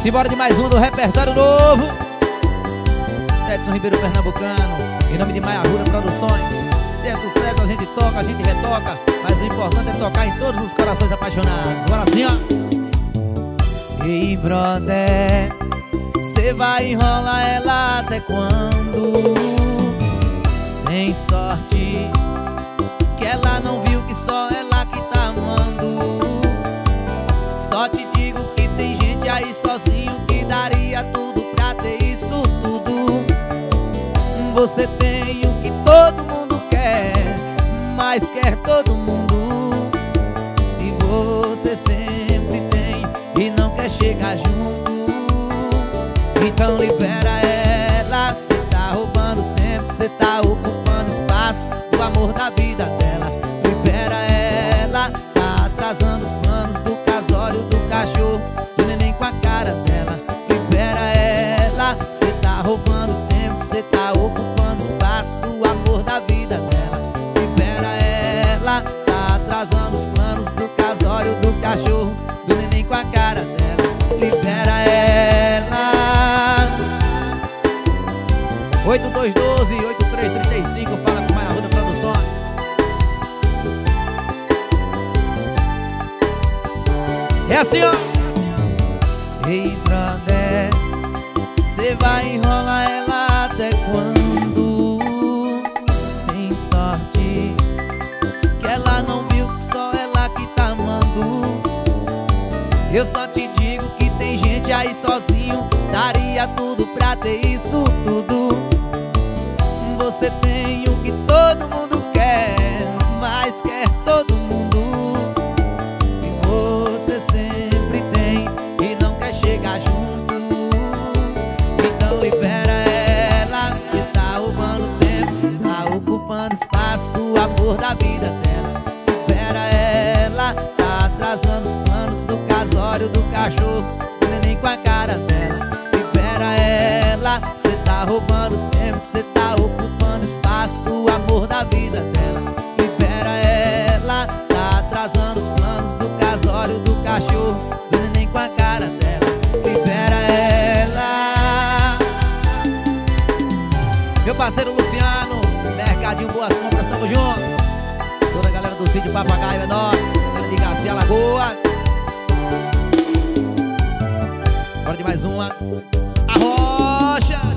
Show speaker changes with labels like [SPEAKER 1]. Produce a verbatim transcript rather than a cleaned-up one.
[SPEAKER 1] Simbora de mais um do repertório novo. Edson Ribeiro Pernambucano, em nome de Maia Arruda Produções. Se é sucesso a gente toca, a gente retoca, mas o importante é tocar em todos os corações apaixonados. Bora assim, ó. Ei, brother, cê vai enrolar ela até quando? Tem sorte que ela não viu que só ela que tá amando. Só te digo que tem gente aí sozinho que daria tudo pra ter isso tudo. Você tem o que todo mundo quer, mas quer todo mundo. Se você sempre tem e não quer chegar junto, então libera ela. Cê tá roubando tempo, cê tá ocupando espaço do amor da vida dela. Libera ela, tá atrasando os planos do casório, do cachorro, do neném com a cara dela. Libera ela, cê tá roubando tempo, cê tá ocupando espaço do amor da vida dela. Libera ela, tá atrasando os planos do casório, do cachorro, do neném com a cara dela. Libera ela. Oito dois um dois, oito três três cinco, fala com Maia Arruda Produções. É assim, ó. Ei, brother, cê vai enrolar ela até quando? Tem sorte que ela não viu que só ela que tá amando. Eu só te digo que tem gente aí sozinho, daria tudo pra ter isso tudo. Você tem o que todo mundo quer, mas quer todo mundo. Se você sempre tem e não quer chegar junto, então libera ela. Cê tá roubando tempo, tá ocupando espaço do amor da vida dela. Libera ela, tá atrasando os planos do casório, do cachorro, do neném com a cara dela. Libera ela, cê tá roubando tempo, cê tá ocupando espaço do amor da vida dela. Libera ela, tá atrasando os planos do casório, do cachorro, do neném com a cara dela. Libera ela. Meu parceiro Luciano, Mercadinho Boas Compras, tamo junto. Toda a galera do sítio Papagaio é nóis, galera de Garcia Lagoas. Bora de mais uma. A Rocha.